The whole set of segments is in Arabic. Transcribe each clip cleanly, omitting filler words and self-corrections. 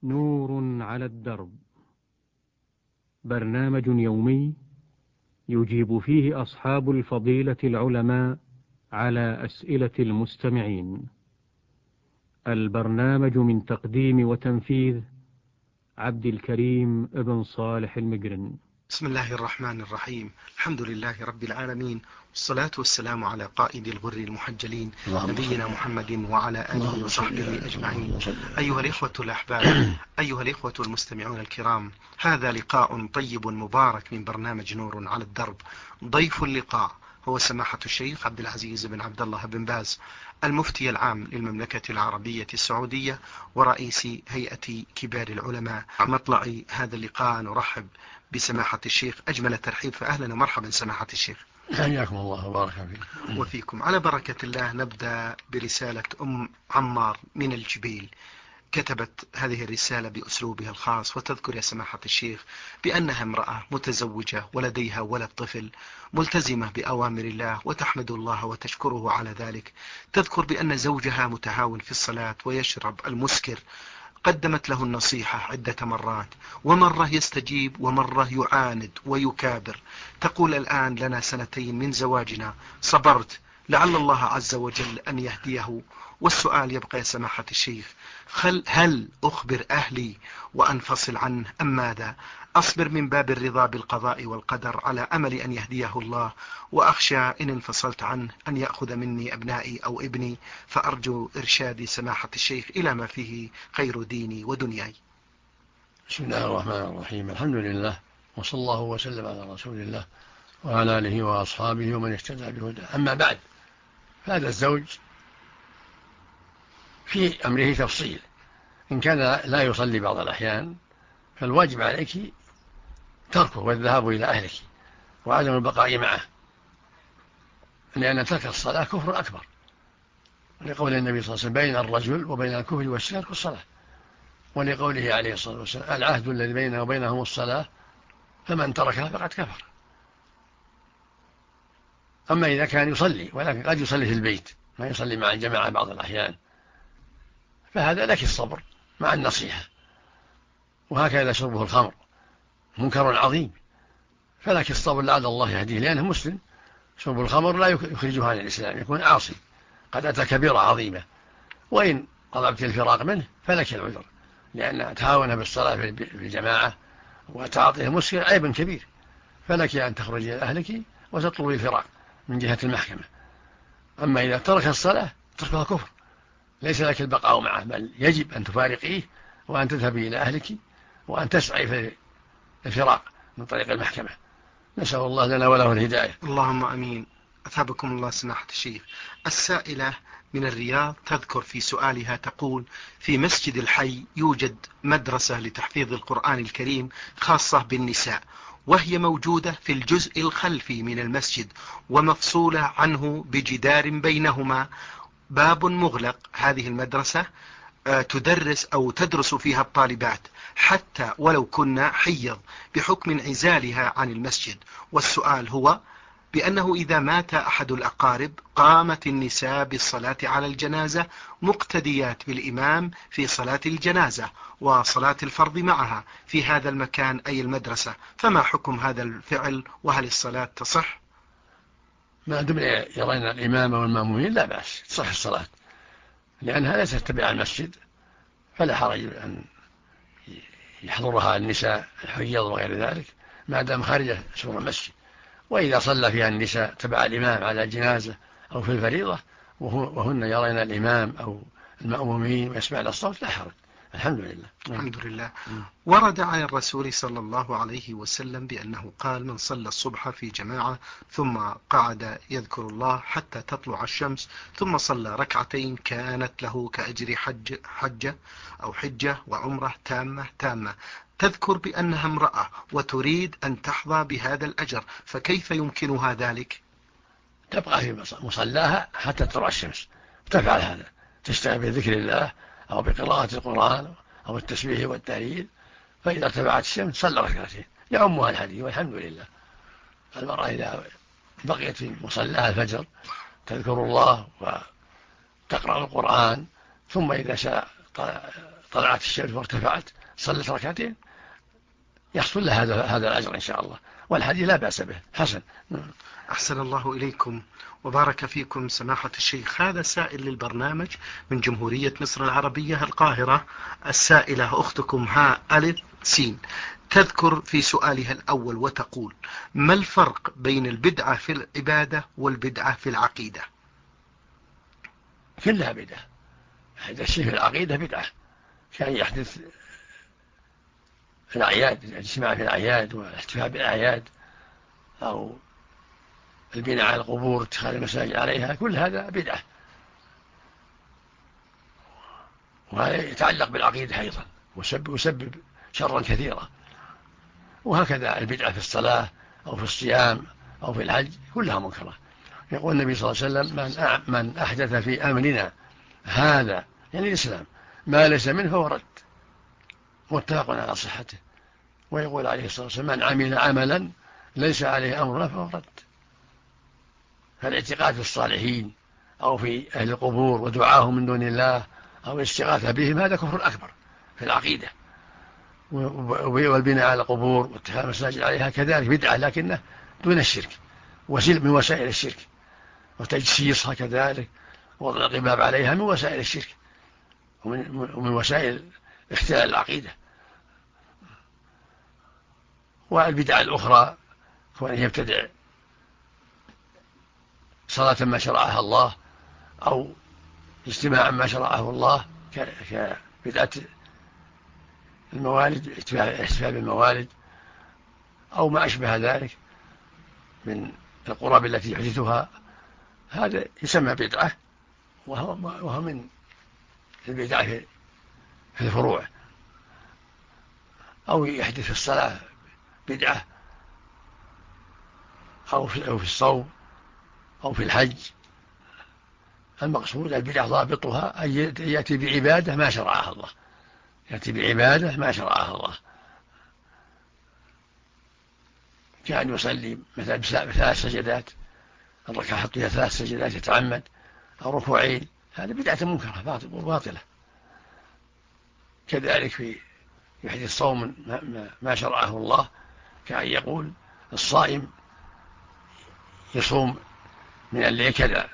نور على الدرب، برنامج يومي يجيب فيه أصحاب الفضيلة العلماء على أسئلة المستمعين. البرنامج من تقديم وتنفيذ عبد الكريم ابن صالح المقرن. بسم الله الرحمن الرحيم. الحمد لله رب العالمين، والصلاة والسلام على قائد الغر المحجلين نبينا محمد وعلى آله وصحبه أجمعين. أيها الإخوة الأحباب، أيها الإخوة المستمعون الكرام، هذا لقاء طيب مبارك من برنامج نور على الدرب. ضيف اللقاء هو سماحة الشيخ عبد العزيز بن عبد الله بن باز، المفتي العام للمملكة العربية السعودية ورئيس هيئة كبار العلماء. مطلع هذا اللقاء نرحب بسماحة الشيخ أجمل الترحيب، فأهلا ومرحبا سماحة الشيخ. حياكم الله وبارك فيكم. وفيكم. على بركة الله نبدأ برسالة أم عمار من الجبيل. كتبت هذه الرسالة بأسلوبها الخاص، وتذكر يا سماحة الشيخ بأنها امرأة متزوجة ولديها ولد طفل، ملتزمة بأوامر الله وتحمد الله وتشكره على ذلك. تذكر بأن زوجها متهاون في الصلاة ويشرب المسكر. قدمت له النصيحة عدة مرات، ومرة يستجيب ومرة يعاند ويكابر. تقول الآن لنا 2 من زواجنا، صبرت لعل الله عز وجل أن يهديه. والسؤال يبقى يا سماحة الشيخ، هل أخبر أهلي وأنفصل عنه أم ماذا؟ أصبر من باب الرضا بالقضاء والقدر على أمل أن يهديه الله، وأخشى إن انفصلت عنه أن يأخذ مني أبنائي أو ابني، فأرجو إرشادي سماحة الشيخ إلى ما فيه خير ديني ودنياي. بسم الله الرحمن الرحيم. الحمد لله، وصلى الله وسلم على رسول الله وعلى آله وأصحابه ومن اهتدى بهداه. أما بعد، فهذا الزوج في أمره تفصيل. إن كان لا يصلي بعض الأحيان فالواجب عليك تركه والذهاب إلى أهلك وعدم البقاء معه، لأن ترك الصلاة كفر أكبر، لقول النبي صلى الله عليه وسلم: بين الرجل وبين الكفر والشرك الصلاة. ولقوله عليه الصلاة والسلام: العهد الذي بيننا وبينهم الصلاة، فمن تركها فقد كفر. أما إذا كان يصلي ولكن قد يصلي في البيت، ما يصلي مع الجماعة بعض الأحيان، فهذا لك الصبر مع النصيحة. وهكذا شربه الخمر منكر عظيم، فلك الصبر لعل الله يهديه، لأنه مسلم. شرب الخمر لا يخرجه عن الإسلام، يكون عاصي قد أتى كبيرة عظيمة. وإن طلبت الفراق منه فلك العذر، لأن تهاون بالصلاة في الجماعة وتعاطيه مسكر عيب كبير، فلك أن تخرجي إلى أهلك وتطلبي الفراق من جهة المحكمة. أما إذا ترك الصلاة تركها كفر، ليس لك البقاء معه، بل يجب أن تفارقيه وأن تذهبي إلى أهلك وأن تسعي في الفراق من طريق المحكمة. نسأل الله لنا وله الهداية. اللهم أمين. أثابكم الله سماحة الشيخ. السائلة من الرياض تذكر في سؤالها، تقول: في مسجد الحي يوجد مدرسة لتحفيظ القرآن الكريم خاصة بالنساء، وهي موجودة في الجزء الخلفي من المسجد ومفصولة عنه بجدار بينهما باب مغلق. هذه المدرسة تدرس أو تدرس فيها الطالبات حتى ولو كنا حيض بحكم انعزالها عن المسجد. والسؤال هو بأنه إذا مات أحد الأقارب قامت النساء بالصلاة على الجنازة مقتديات بالإمام في صلاة الجنازة وصلاة الفرض معها في هذا المكان أي المدرسة، فما حكم هذا الفعل وهل الصلاة تصح؟ ما دم يرين الإمام والمأمومين لا بأس، تصح الصلاة، لأنها ليست تبع المسجد، فلا حرج أن يحضرها النساء الحيض وغير ذلك ما دام خارج سور المسجد. وإذا صلى فيها النساء تبع الإمام على الجنازة أو في الفريضة وهن يرين الإمام أو المأمومين ويسمعن الصوت لا حرج. الحمد لله. الحمد لله. ورد عن الرسول صلى الله عليه وسلم بأنه قال: من صلى الصبح في جماعة ثم قعد يذكر الله حتى تطلع الشمس ثم صلى ركعتين كانت له كأجر حجة وعمرة تامة. تذكر بأنها امرأة وتريد أن تحظى بهذا الأجر، فكيف يمكنها ذلك؟ تبقى في مصلاها حتى تطلع الشمس، تفعل هذا، تشتغل بذكر الله أو بقراءة القرآن أو التسبيح والتهليل، فإذا ارتفعت الشمس صلى ركعتين يعمها الحديث والحمد لله. المرأة إذا بقيت في مصلاها الفجر تذكر الله وتقرأ القرآن، ثم إذا شاء طلعت الشمس وارتفعت صلت ركعتين يحصل له هذا الأجر إن شاء الله، والحديث لا بأس به حسن. أحسن الله إليكم وبارك فيكم سماحة الشيخ. هذا سائل للبرنامج من جمهورية مصر العربية القاهرة. السائلة أختكم هاء ألف سين تذكر في سؤالها الأول وتقول: ما الفرق بين البدعة في العبادة والبدعة في العقيدة؟ كلها بدعة. هذا الشيء في العقيدة بدعة، كان يحدث في الأعياد، الاجتماع في الأعياد والاحتفال بالأعياد، أو البناء على القبور، اتخاذ المساجد عليها، كل هذا بدعة، وهذا يتعلق بالعقيدة أيضا ويسبب شرا كثيرا. وهكذا البدعة في الصلاة أو في الصيام أو في الحج كلها منكرة. يقول النبي صلى الله عليه وسلم: من أحدث في أمرنا هذا، يعني الإسلام، ما ليس منه فهو رد، متفق على صحته. ويقول عليه الصلاة والسلام: من عمل عملا ليس عليه أمرنا فهو رد. فالاعتقاد في الصالحين أو في أهل القبور ودعاهم من دون الله أو الاستغاثة بهم هذا كفر أكبر في العقيدة. والبناء على القبور واتخاذ المساجد عليها كذلك بدعة، لكنه دون الشرك، من وسائل الشرك. وتجسيسها كذلك، وضع القباب عليها من وسائل الشرك ومن وسائل اختلال العقيدة. والبدعة الأخرى هو أن يبتدع صلاة ما شرعها الله أو اجتماعا ما شرعه الله، كبدعة الموالد، احتفال بالموالد أو ما أشبه ذلك من القرب التي يحدثها. هذا يسمى بدعة، وهو من البدعة في الفروع. أو يحدث في الصلاة بدعة، أو في الصوم أو في الحج. المقصود البدعة ضابطها أن يأتي بعبادة ما شرعها الله، يأتي بعبادة ما شرعها الله، كأن يصلي مثلا ب3 سجدات، الركعة يحط فيها 3 سجدات يتعمد، أو ركوعين، هذه بدعة منكرة باطلة. كذلك في يحدث الصوم ما شرعه الله، كأن يقول الصائم يصوم من الليل كذا،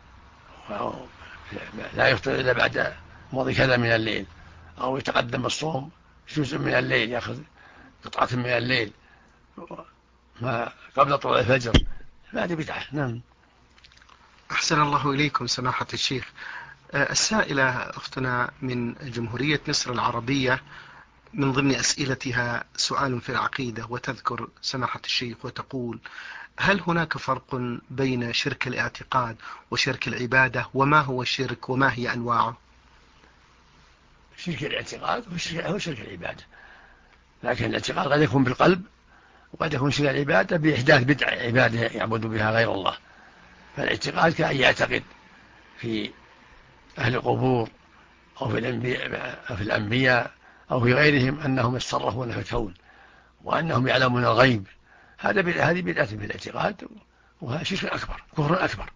لا يفطر إلا بعد مضي كذا من الليل، أو يتقدم الصوم جزء من الليل، يأخذ قطعة من الليل ما قبل طلوع الفجر، هذه بدعة. نعم. أحسن الله إليكم سماحة الشيخ. السائلة أختنا من جمهورية مصر العربية من ضمن أسئلتها سؤال في العقيدة، وتذكر سماحة الشيخ وتقول: هل هناك فرق بين شرك الاعتقاد وشرك العبادة؟ وما هو الشرك وما هي أنواعه؟ شرك الاعتقاد هو شرك العبادة، لكن الاعتقاد قد يكون بالقلب، وقد يكون شرك العبادة بإحداث بدعة عبادة يعبد بها غير الله. فالاعتقاد كأن يعتقد في أهل القبور أو في الأنبياء أو في غيرهم أنهم يتصرفون في الكون وأنهم يعلمون الغيب، هذه بدعة في الاعتقاد، وهذا شرك أكبر، كفر أكبر.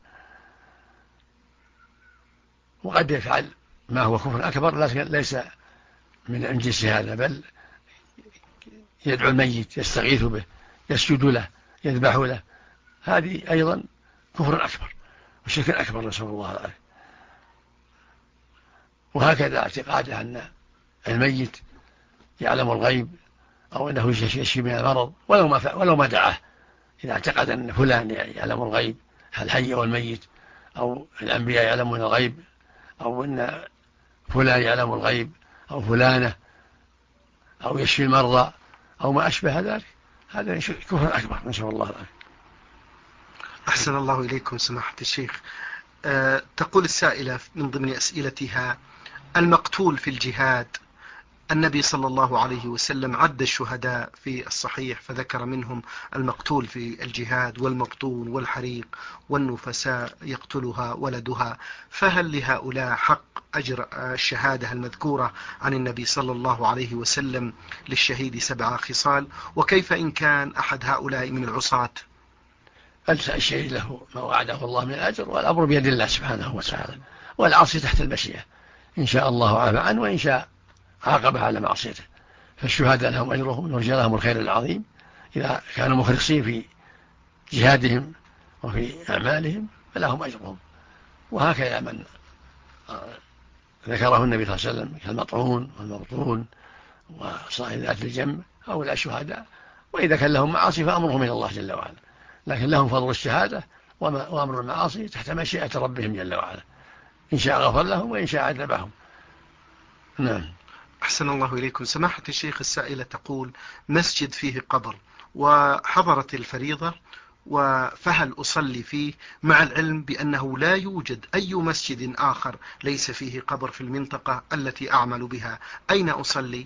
وقد يفعل ما هو كفر أكبر لكن ليس من جنس هذا، بل يدعو الميت، يستغيث به، يسجد له، يذبح له، هذه أيضا كفر أكبر وشرك أكبر، نسأل الله العافية. وهكذا اعتقاده أن الميت يعلم الغيب أو أنه يشفي من المرض ولو ما دعاه. إذا اعتقد أن فلان يعلم الغيب، الحي أو الميت، أو الأنبياء يعلمون الغيب، أو أن فلان يعلم الغيب، أو فلانة، أو يشفي المرضى، أو ما أشبه ذلك، هذا كفر أكبر، نسأل الله العافية. أحسن الله إليكم سماحة الشيخ. تقول السائلة من ضمن أسئلتها: المقتول في الجهاد، النبي صلى الله عليه وسلم عد الشهداء في الصحيح فذكر منهم المقتول في الجهاد والمبطون والحريق والنفساء يقتلها ولدها، فهل لهؤلاء حق أجر الشهادة المذكورة عن النبي صلى الله عليه وسلم للشهيد 7 خصال؟ وكيف إن كان أحد هؤلاء من العصاة؟ الشهيد له ما وعده الله من الأجر، والأمر بيد الله سبحانه وتعالى، والعاصي تحت المشيئة، إن شاء الله عفى عنه وإن شاء عاقبه على معصيته. فالشهداء لهم أجرهم يرجى لهم الخير العظيم إذا كانوا مخلصين في جهادهم وفي أعمالهم فلهم أجرهم. وهكذا من ذكره النبي صلى الله عليه وسلم كالمطعون والمبطون وصاحب ذات الجنب هؤلاء الشهداء. وإذا كان لهم معاصي فأمرهم إلى الله جل وعلا، لكن لهم فضل الشهادة وأمر المعاصي تحت مشيئة ربهم جل وعلا، إن شاء غفر لهم وإن شاء عذبهم. نعم. أحسن الله إليكم سماحة الشيخ. السائلة تقول: مسجد فيه قبر وحضرت الفريضة، فهل أصلي فيه مع العلم بأنه لا يوجد أي مسجد آخر ليس فيه قبر في المنطقة التي أعمل بها، أين أصلي؟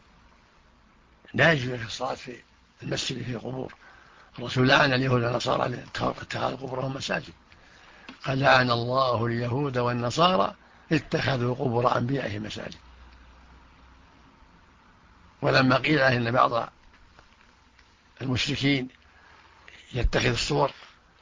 لا يجوز الصلاة في المسجد فيه قبور. الرسول لعن اليهود والنصارى اتخاذ قبورهم مساجد، قال: لعن الله اليهود والنصارى اتخذوا قبور أنبيائهم مساجد. ولما قيل له إن بعض المشركين يتخذ الصور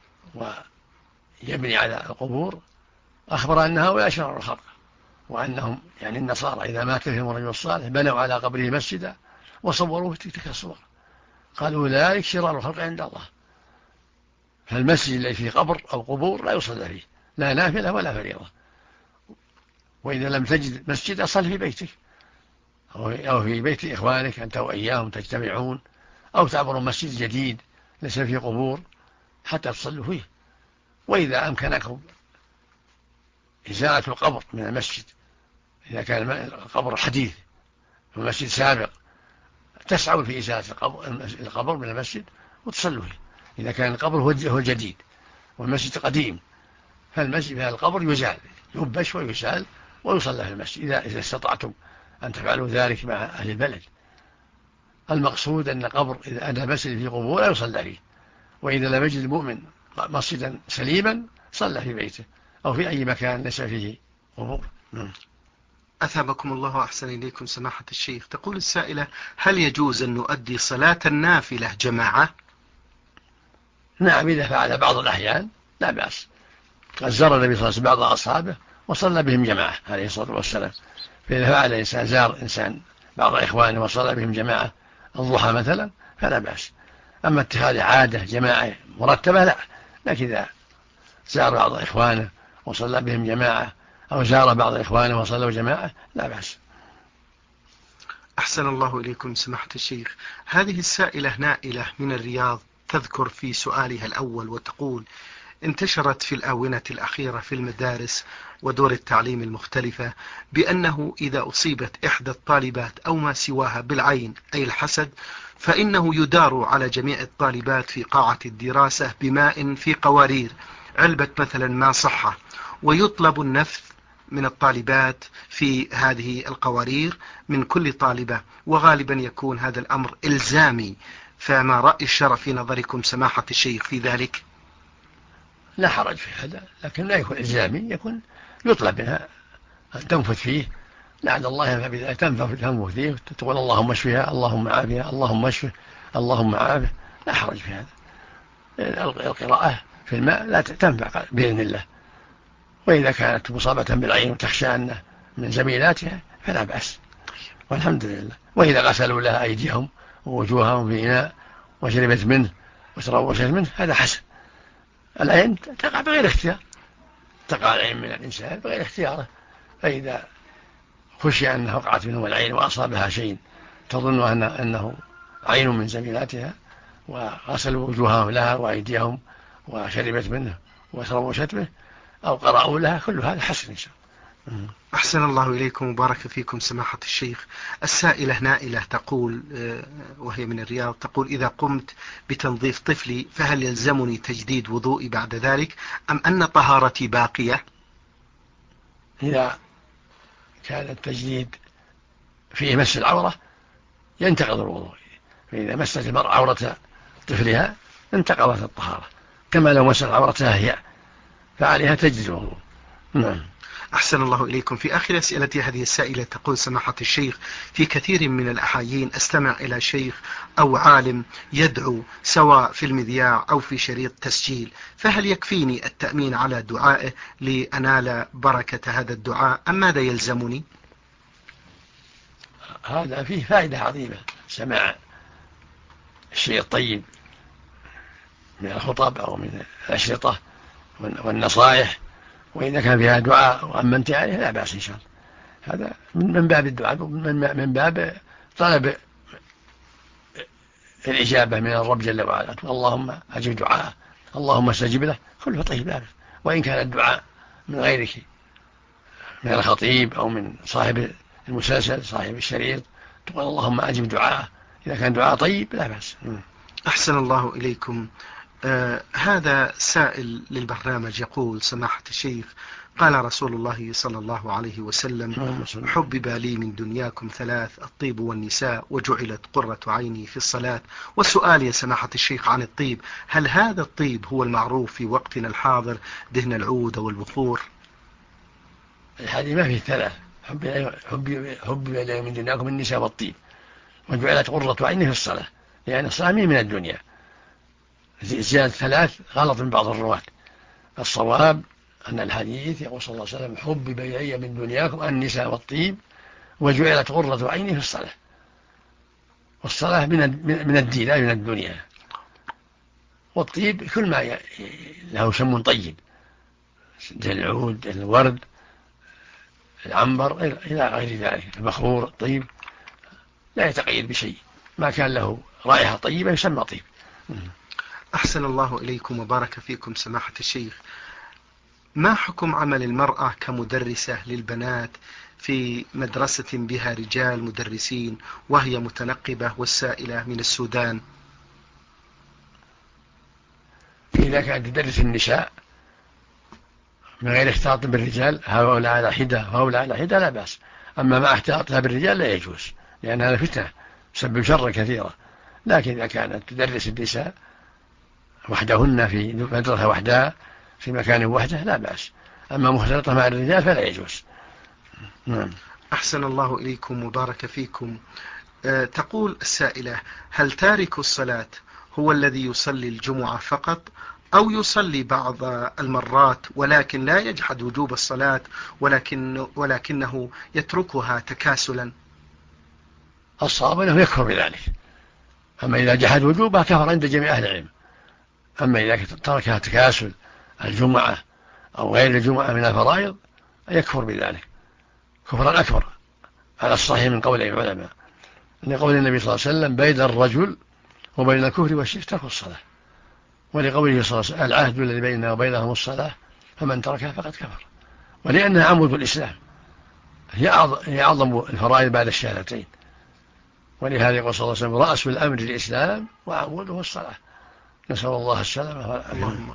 ويبني على القبور أخبر أن هؤلاء شرار الخلق، وأنهم يعني النصارى إذا مات فيهم الرجل الصالح بنوا على قبره مسجدا وصوروه تلك الصور. قالوا: أولئك شرار الخلق عند الله. فالمسجد الذي فيه قبر أو قبور لا يصلى فيه، لا نافلة ولا فريضة. وإذا لم تجد مسجد أصل في بيتك أو في بيت إخوانك أنت وإياهم تجتمعون، أو تعبروا مسجد جديد ليس فيه قبور حتى تصلوا فيه. وإذا أمكنكم إزالة القبر من المسجد، إذا كان القبر حديث والمسجد سابق، تسعوا في إزالة القبر من المسجد وتصلوا فيه. إذا كان القبر هو الجديد والمسجد قديم فالمسجد في القبر يزال، يبش ويزال ويصلى في المسجد إذا استطعتم أن تفعلوا ذلك مع أهل البلد. المقصود أن قبر إذا أن مسجد فيه قبور لا يصلى فيه، وإذا لم يجد المؤمن مسجدا سليما صلى في بيته أو في أي مكان ليس فيه قبور. أثابكم الله وأحسن إليكم سماحة الشيخ. تقول السائلة: هل يجوز أن نؤدي صلاة النافلة جماعة؟ نعم، إذا فعل بعض الأحيان لا بأس. قد زار النبي صلى الله عليه وسلم بعض أصحابه وصلى بهم جماعة عليه الصلاة والسلام. فإذا فعل إنسان زار إنسان بعض إخوانه وصلى بهم جماعة الضحى مثلا فلا بأس. أما اتخاذ عادة جماعة مرتبة لا، لكن إذا زار بعض إخوانه وصلى بهم جماعة أو زار بعض إخوانه وصلوا جماعة لا بأس. أحسن الله إليكم سماحة الشيخ. هذه السائلة نائلة من الرياض تذكر في سؤالها الأول وتقول: انتشرت في الآونة الأخيرة في المدارس ودور التعليم المختلفة بأنه إذا أصيبت إحدى الطالبات أو ما سواها بالعين أي الحسد فإنه يدار على جميع الطالبات في قاعة الدراسة بماء في قوارير، علبة مثلا ما صحة، ويطلب النفث من الطالبات في هذه القوارير من كل طالبة، وغالبا يكون هذا الأمر إلزامي. فما رأي الشرع في نظركم سماحة الشيخ في ذلك؟ لا حرج في هذا، لكن لا يكون إلزامي، يكون يطلب منها أن تنفث فيه لعل الله ينفع بذلك. تنفث فيه تقول: اللهم اشفها، اللهم عافها، اللهم اشفه، اللهم عافه، لا حرج في هذا. القراءة في الماء لا تنفع بإذن الله. وإذا كانت مصابة بالعين وتخشى أنه من زميلاتها فلا بأس والحمد لله. وإذا غسلوا لها أيديهم ووجوههم في إناء وشربت منه وتروشت منه هذا حسن. العين تقع بغير اختيار، تقع العين من الإنسان بغير اختياره، فإذا خشي أنها وقعت منه العين وأصابها شيء تظن أنه عين من زميلاتها وغسلوا وجوههم لها وأيديهم وشربت منه وتروشت به أو قرأوا لها، كل هذا حسن إن شاء الله. أحسن الله إليكم وبارك فيكم سماحة الشيخ. السائلة نائلة تقول وهي من الرياض تقول: إذا قمت بتنظيف طفلي فهل يلزمني تجديد وضوئي بعد ذلك أم أن طهارتي باقية؟ إذا كان التجديد فيه مس العورة ينتقض الوضوء، فإذا مست المرأة عورة طفلها انتقضت الطهارة، كما لو مس عورتها هي فعليها تجديد الوضوء. نعم. أحسن الله إليكم. في آخر أسئلة هذه السائلة تقول سماحة الشيخ: في كثير من الأحايين أستمع إلى شيخ أو عالم يدعو سواء في المذياع أو في شريط تسجيل، فهل يكفيني التأمين على دعائه لأنال بركة هذا الدعاء أم ماذا يلزمني؟ هذا فيه فائدة عظيمة، سماع الشيء الطيب من الخطب أو من الأشرطة والنصائح، وإذا كان فيها دعاء وأمنت عليه لا بأس إن شاء الله. هذا من باب الدعاء، من باب طلب الإجابة من الرب جل وعلا. اللهم أجب دعاءه، اللهم استجب له، كله طيب لا بأس. وإن كان الدعاء من غيرك، من الخطيب أو من صاحب المسلسل صاحب الشريط، تقول اللهم أجب دعاءه، إذا كان دعاء طيب لا بأس. أحسن الله إليكم. هذا سائل للبرنامج يقول: سماحة الشيخ، قال رسول الله صلى الله عليه وسلم: حبب لي من دنياكم ثلاث: الطيب والنساء، وجعلت قرة عيني في الصلاة. والسؤال يا سماحة الشيخ عن الطيب: هل هذا الطيب هو المعروف في وقتنا الحاضر دهن العود والبخور؟ الحديث ما فيه ثلاث: حبب لي من دنياكم النساء والطيب، وجعلت قرة عيني في الصلاة، لأن الصلاة من الدنيا. زيادة ثلاث غلط من بعض الرواة. الصواب أن الحديث يقول صلى الله عليه وسلم: حبب إلي من دنياكم النساء والطيب، وجعلت قرة عيني في الصلاة. والصلاة من الدين لا من الدنيا. والطيب كل ما له سم طيب، العود، الورد، العنبر، إلى غير ذلك، البخور، الطيب، لا يتقيد بشيء، ما كان له رائحة طيبة يسمى طيب. أحسن الله إليكم وبارك فيكم سماحة الشيخ. ما حكم عمل المرأة كمدرسة للبنات في مدرسة بها رجال مدرسين وهي متنقبة والسائلة من السودان؟ إذا كانت تدرس النساء من غير اختلاط بالرجال، هؤلاء على حدة وهؤلاء على حدة، لا بأس. أما ما اختلاطها بالرجال لا يجوز، لأن هذا فتنة تسبب شر كثيرة. لكن إذا كانت تدرس النساء وحدهن في مدرسة وحدها في مكان وحده لا بأس. أما مختلطة مع الرجال فلا يجوز. نعم. أحسن الله إليكم وبارك فيكم. تقول السائلة: هل تارك الصلاة هو الذي يصلي الجمعة فقط، أو يصلي بعض المرات ولكن لا يجحد وجوب الصلاة ولكنه يتركها تكاسلا؟ الصواب أنه يكفر بذلك. أما إذا جحد وجوبها كفر عند جميع أهل العلم. أما إذا تركها تكاسل الجمعة أو غير الجمعة من الفرائض يكفر بذلك كفرا أكبر، على الصحيح من قول العلماء، لقول النبي صلى الله عليه وسلم: بين الرجل وبين الكفر والشرك ترك الصلاة. ولقوله صلى الله عليه وسلم: العهد الذي بيننا وبينهم الصلاة فمن تركها فقد كفر. ولأنها عمود الإسلام، هي أعظم الفرائض بعد الشهادتين. ولهذا يقول صلى الله عليه وسلم: رأس الأمر الإسلام وعموده الصلاة. نسأل الله السلامة. اللهم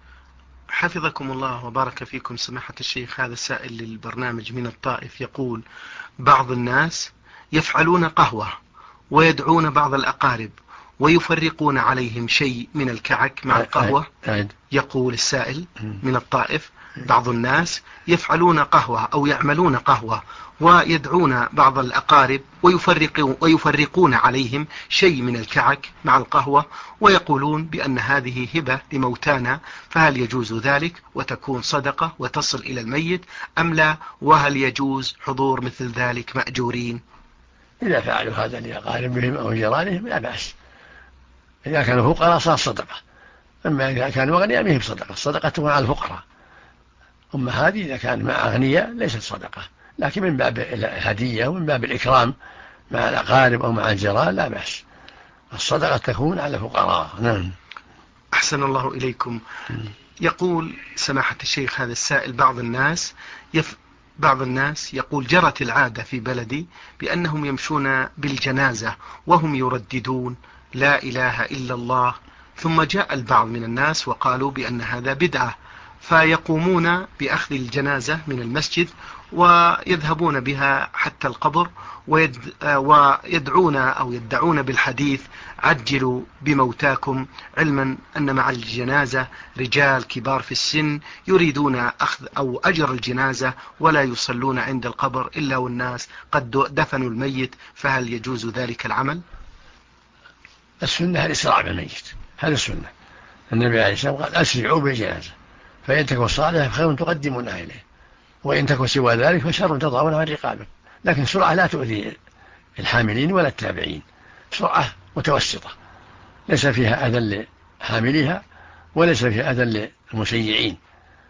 حفظكم الله وبارك فيكم سماحة الشيخ. هذا السائل للبرنامج من الطائف يقول: بعض الناس يفعلون قهوة ويدعون بعض الأقارب ويفرقون عليهم شيء من الكعك مع القهوة. يقول السائل من الطائف: بعض الناس يفعلون قهوة أو يعملون قهوة ويدعون بعض الأقارب ويفرقون عليهم شيء من الكعك مع القهوة، ويقولون بأن هذه هبة لموتانا، فهل يجوز ذلك وتكون صدقة وتصل إلى الميت أم لا؟ وهل يجوز حضور مثل ذلك مأجورين؟ إذا فعلوا هذا لأقاربهم أو جيرانهم لا بأس. إذا كانوا فقراء صار صدقة. أما إذا كانوا أغنياء ما هي بصدقة. الصدقة تكون على الفقراء. أما هذه إذا كان مع أغنياء ليست صدقة، لكن من باب الهدية ومن باب الإكرام مع الأقارب أو مع الجيران لا بأس. الصدقة تكون على الفقراء. نعم. أحسن الله إليكم. يقول سماحة الشيخ هذا السائل: بعض الناس يقول: جرت العادة في بلدي بأنهم يمشون بالجنازة وهم يرددون لا إله إلا الله، ثم جاء البعض من الناس وقالوا بأن هذا بدعة، فيقومون بأخذ الجنازة من المسجد ويذهبون بها حتى القبر ويدعون أو يدعون بالحديث: عجلوا بموتاكم، علما أن مع الجنازة رجال كبار في السن يريدون أخذ أو أجر الجنازة ولا يصلون عند القبر إلا والناس قد دفنوا الميت، فهل يجوز ذلك العمل؟ السنة الإسراع بالميت، هذا السنة. النبي عليه الصلاة والسلام قال: أسرعوا بالجنازة، فإن تكن صالحة فخير تقدمونها إليه، وإن تكن سوى ذلك فشر تضعونها عن رقابه. لكن السرعة لا تؤذي الحاملين ولا التابعين، سرعة متوسطة ليس فيها أذى لحاملها وليس فيها أذى للمشيعين.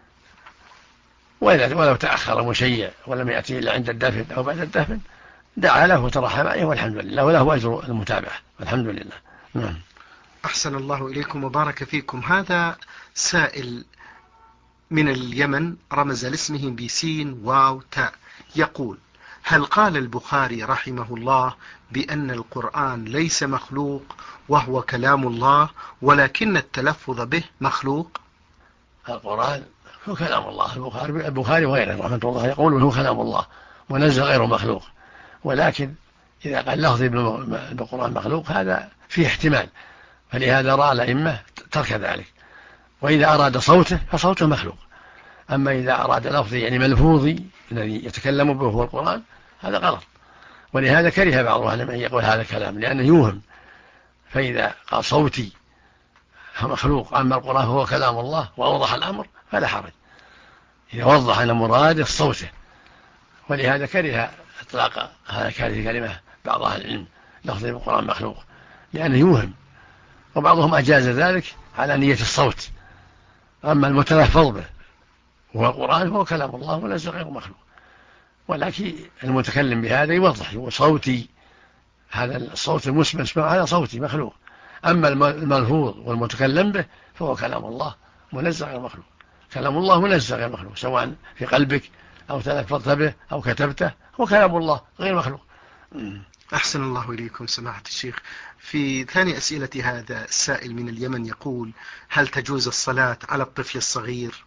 ولو تأخر مشيع ولم يأتي إلا عند الدفن أو بعد الدفن دعا له وترحم عليه والحمد لله، وله أجر المتابعة والحمد لله. نعم. أحسن الله إليكم وبارك فيكم. هذا سائل من اليمن رمز لاسمه بسين واو تاء، يقول: هل قال البخاري رحمه الله بأن القرآن ليس مخلوق وهو كلام الله ولكن التلفظ به مخلوق؟ القرآن هو كلام الله. البخاري وغيره رحمه الله يقول هو كلام الله ونزل غير مخلوق، ولكن إذا قال لفظي بالقرآن مخلوق هذا فيه احتمال، فلهذا رأى الأئمة ترك ذلك. وإذا أراد صوته فصوته مخلوق، أما إذا أراد لفظي يعني ملفوظي الذي يتكلم به هو القرآن هذا غلط. ولهذا كره بعض أهل العلم أن يقول هذا كلام لأنه يوهم، فإذا قال صوتي مخلوق أما القرآن هو كلام الله وأوضح الأمر فلا حرج إذا وضح أن مراده صوته. ولهذا كره إطلاق هذا كلمة بعض أهل العلم لفظي بالقرآن مخلوق لأنه يوهم، وبعضهم أجاز ذلك على نية الصوت. أما المتلفظ به هو القرآن هو كلام الله وليس غير مخلوق، ولكن المتكلم بهذا يوضح وصوتي هذا الصوت المسمع هذا صوتي مخلوق، أما الملفوظ والمتكلم به فهو كلام الله منزه غير مخلوق. كلام الله منزه غير مخلوق سواء في قلبك أو تلفظت به أو كتبته هو كلام الله غير مخلوق. أحسن الله إليكم سماحة الشيخ. في ثاني أسئلة هذا السائل من اليمن يقول: هل تجوز الصلاة على الطفل الصغير؟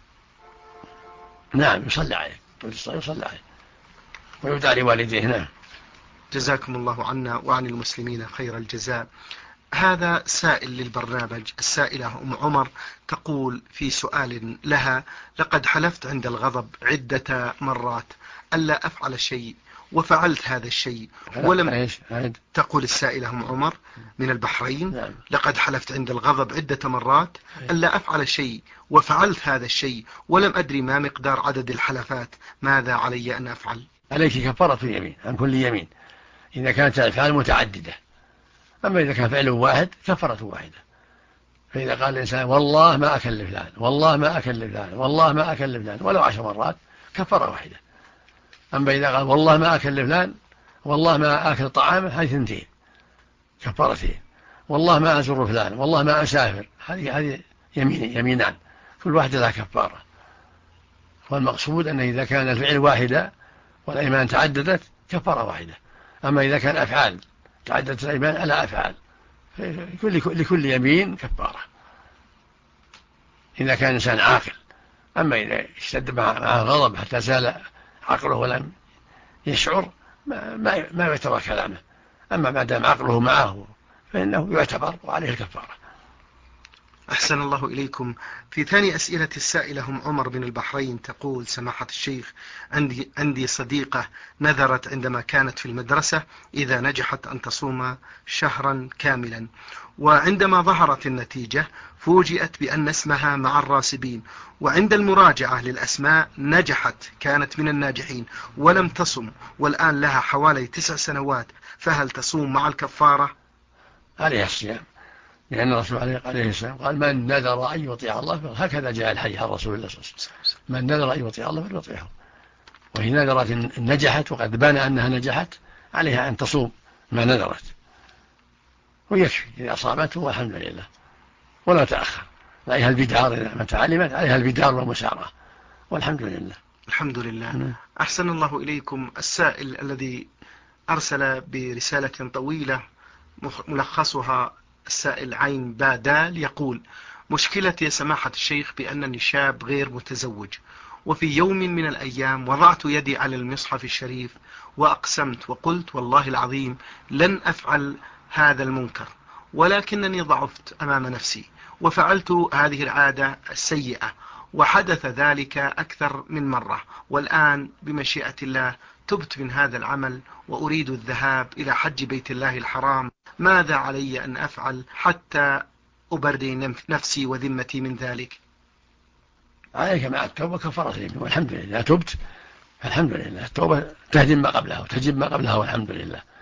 نعم يصلى عليه، يصلى عليه ويدعى لوالديه. نعم. جزاكم الله عنا وعن المسلمين خير الجزاء. هذا سائل للبرنامج. السائلة أم عمر تقول في سؤال لها: لقد حلفت عند الغضب عدة مرات ألا أفعل شيء وفعلت هذا الشيء ولم تقول السائلة أم عمر من البحرين: نعم. لقد حلفت عند الغضب عدة مرات ألا أفعل شيء وفعلت هذا الشيء ولم أدري ما مقدار عدد الحلفات، ماذا علي أن أفعل؟ عليك كفارة اليمين عن كل يمين إذا كانت الأفعال متعددة، أما إذا كان فعله واحد كفارة واحدة. فإذا قال الإنسان والله ما أكل فلان والله ما أكل فلان والله ما أكل فلان ولو 10 مرات كفارة واحدة. أما إذا قال والله ما أكل فلان والله ما أكل طعامه هذه 2 كفارتين. والله ما أزور فلان والله ما أسافر هذه يمينان كل واحدة لها كفارة. والمقصود أن إذا كان الفعل واحدة والأيمان تعددت كفارة واحدة. أما إذا كان أفعال تعددت الأيمان على أفعال لكل يمين كفارة إذا كان إنسان عاقل. أما إذا اشتد معه غضب حتى زال عقله ولم يشعر ما يعتبر كلامه. أما ما دام عقله معه فإنه يعتبر وعليه الكفارة. أحسن الله إليكم. في ثاني أسئلة السائلة هم عمر بن البحرين تقول: سماحة الشيخ، عندي صديقة نذرت عندما كانت في المدرسة إذا نجحت أن تصوم شهرا كاملا، وعندما ظهرت النتيجة فوجئت بأن اسمها مع الراسبين، وعند المراجعة للأسماء نجحت كانت من الناجحين ولم تصم، والآن لها حوالي 9 سنوات، فهل تصوم مع الكفارة؟ عليها الصيام، لأن الرسول عليه السلام قال: من نذر أن يطيع الله، هكذا جاء الحديث عن رسول الله صلى الله عليه وسلم: من نذر أن يطيع الله فليطيعه. وهي نذرت نجحت وقد بان أنها نجحت عليها أن تصوم ما نذرت، ويكفي إذا أصابته والحمد لله ولا تأخر. عليها البدار إذا ما تعلمت، عليها البدار والمسارعة والحمد لله. الحمد لله. أحسن الله إليكم. السائل الذي أرسل برسالة طويلة ملخصها السائل عين بادال يقول: مشكلتي يا سماحة الشيخ بأنني شاب غير متزوج، وفي يوم من الأيام وضعت يدي على المصحف الشريف وأقسمت وقلت والله العظيم لن أفعل هذا المنكر، ولكنني ضعفت أمام نفسي وفعلت هذه العادة السيئة، وحدث ذلك أكثر من مرة، والآن بمشيئة الله تبت من هذا العمل وأريد الذهاب إلى حج بيت الله الحرام، ماذا علي أن أفعل حتى أبرئ نفسي وذمتي من ذلك؟ عليك مع التوبة كفارة اليمين والحمد لله. تبت فالحمد لله. التوبة تهدم ما قبلها وتجب ما قبلها والحمد لله.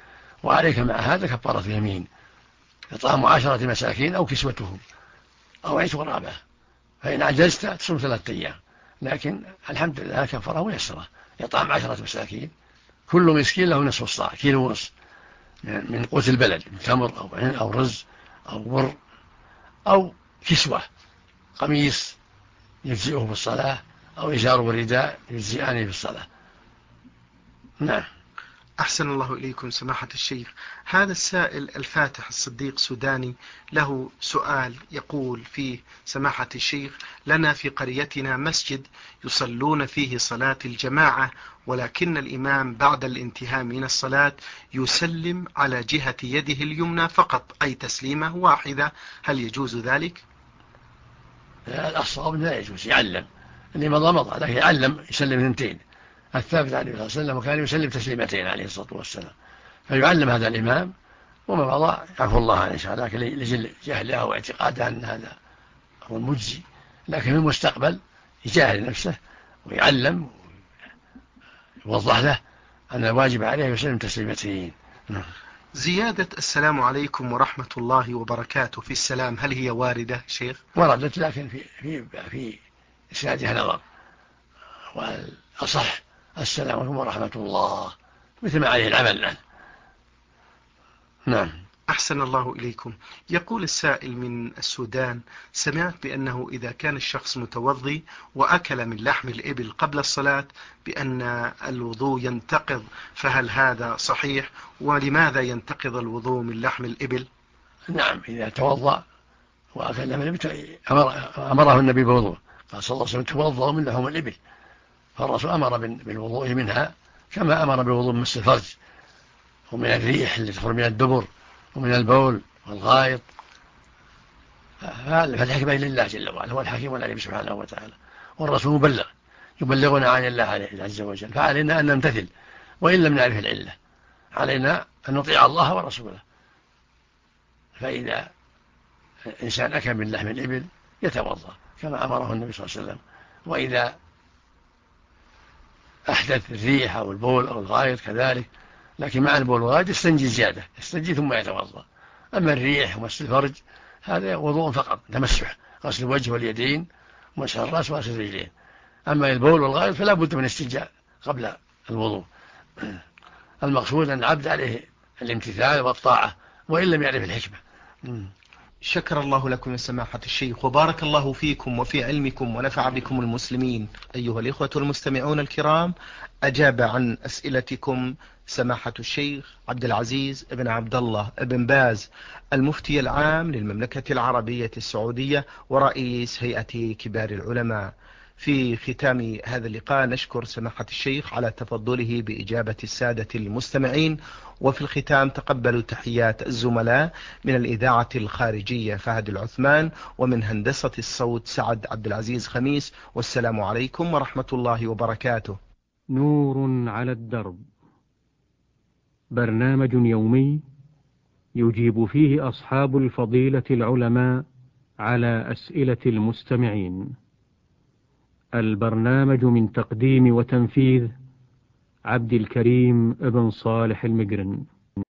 وعليك مع هذا كفارة يمين، إطعام 10 مساكين أو كسوتهم أو عيش غرابة، فإن عجزت تصوم 3 أيام، لكن الحمد لله كفارة ميسرة، إطعام 10 مساكين، كل مسكين له نصف الصاع، كيلو ونصف من قوت البلد، من تمر أو رز أو بر، أو كسوة، قميص يجزئه في الصلاة أو إزار ورداء يجزئانه في الصلاة. نعم. أحسن الله إليكم سماحة الشيخ. هذا السائل الفاتح الصديق سوداني له سؤال يقول فيه: سماحة الشيخ، لنا في قريتنا مسجد يصلون فيه صلاة الجماعة، ولكن الإمام بعد الانتهاء من الصلاة يسلم على جهة يده اليمنى فقط، أي تسليمة واحدة، هل يجوز ذلك؟ الصواب لا يجوز، يعلم اللي مضى لكن يعلم يسلم 2. الثابت عليه الصلاة والسلام وكان يسلم 2 عليه الصلاة والسلام، فيعلم هذا الإمام، وما مضى يعفو الله عنه إن شاء الله، لكن لجل جهله واعتقاده أن هذا هو المجزي، لكن في المستقبل يجاهل نفسه ويعلم ويوضح له أن الواجب عليه يسلم 2. زيادة السلام عليكم ورحمة الله وبركاته في السلام، هل هي واردة شيخ؟ وردت، لكن في إسنادها نظر، والأصح السلام عليكم ورحمة الله، مثل ما عليه العمل الآن. نعم. أحسن الله إليكم. يقول السائل من السودان: سمعت بأنه إذا كان الشخص متوضي وأكل من لحم الإبل قبل الصلاة بأن الوضوء ينتقض، فهل هذا صحيح؟ ولماذا ينتقض الوضوء من لحم الإبل؟ نعم، إذا توضأ وأكل لحم الإبل أمره النبي بوضوء، قال صلى الله عليه وسلم: توضأوا من لحم الإبل، فالرسول أمر بالوضوء منها كما أمر بالوضوء من مس الفرج ومن الريح اللي تخرج من الدبر ومن البول والغائط، فالحكمة لله جل وعلا، هو الحكيم العليم سبحانه وتعالى، والرسول مبلغ يبلغنا عن الله عز وجل، فعلينا أن نمتثل وإن لم نعرف العلة، علينا أن نطيع الله ورسوله. فإذا إنسان أكل من لحم الإبل يتوضأ كما أمره النبي صلى الله عليه وسلم، وإذا أحدث الريح أو البول أو الغائط كذلك، لكن مع البول والغائط يستنجي زيادة، يستنجي ثم يتوضأ. أما الريح ومس الفرج هذا وضوء فقط، تمسح، غسل الوجه واليدين ومسح الرأس وغسل الرجلين. أما البول والغائط فلا بد من استنجاء قبل الوضوء. المقصود أن العبد عليه الامتثال والطاعة وإن لم يعرف الحكمة. شكر الله لكم يا سماحة الشيخ، وبارك الله فيكم وفي علمكم ونفع بكم المسلمين. أيها الإخوة المستمعون الكرام، أجاب عن أسئلتكم سماحة الشيخ عبد العزيز بن عبد الله بن باز، المفتي العام للمملكة العربية السعودية ورئيس هيئة كبار العلماء. في ختام هذا اللقاء نشكر سماحة الشيخ على تفضله بإجابة السادة المستمعين، وفي الختام تقبلوا تحيات الزملاء من الإذاعة الخارجية فهد العثمان، ومن هندسة الصوت سعد عبد العزيز خميس، والسلام عليكم ورحمة الله وبركاته. نور على الدرب، برنامج يومي يجيب فيه أصحاب الفضيلة العلماء على أسئلة المستمعين. البرنامج من تقديم وتنفيذ عبد الكريم ابن صالح المقرن.